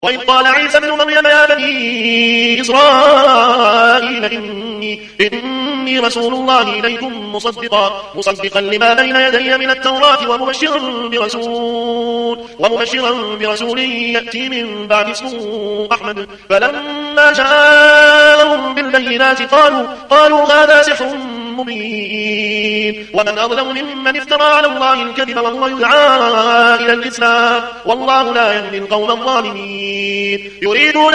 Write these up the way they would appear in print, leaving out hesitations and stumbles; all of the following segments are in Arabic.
وإذ قال عيسى ابن مريم يا بني إسرائيل إني رسول الله إليكم مصدقا لما بين يدي من التوراة ومبشرا برسول يأتي من بعد اسمه أحمد. فلما جاءهم بالبينات قالوا هذا سحر مبين. ومن أظلم ممن افترى على الله الكذب وهو يدعى إلى الإسلام والله لا يهدي القوم الظالمين. يريدون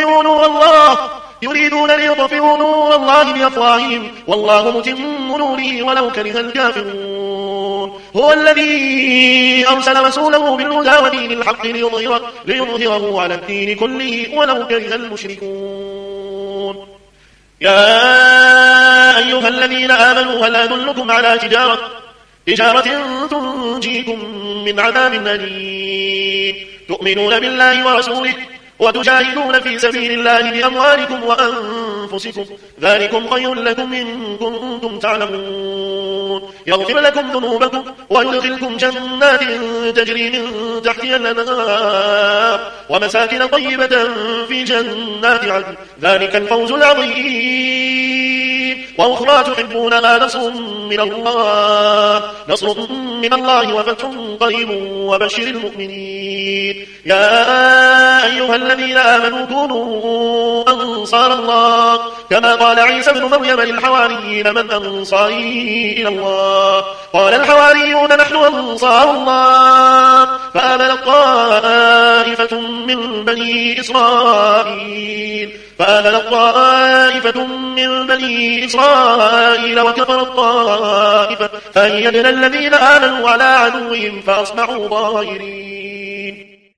ليطفئوا نور الله بأفواههم والله متم نوره ولو كره الكافرون. هو الذي أرسل رسوله بالهدى ودين الحق ليظهره على الدين كله ولو كره المشركون. يا أيها الذين آمنوا هل أدلكم على تجارة تنجيكم من عذاب أليم تؤمنون بالله ورسوله وتجاهدون في سبيل الله بأموالكم وأنفسكم ذلكم خير لكم إن كنتم تعلمون. يغفر لكم ذنوبكم ويدخلكم جنات تجري من تحتها الأنهار ومساكن طيبة في جنات عدن ذلك الفوز العظيم. وأخرى تحبونها نصر من الله وفتح قريب وبشر المؤمنين. يا أيها الذين آمنوا كونوا أنصار الله كما قال عيسى بن مريم للحواريين من أنصاري إلى الله قال الحواريون نحن أنصار الله فآمن طائفة من بني إسرائيل وكفر الطائفة فأيدنا الذين آمنوا على عدوهم فأصبحوا ظاهرين.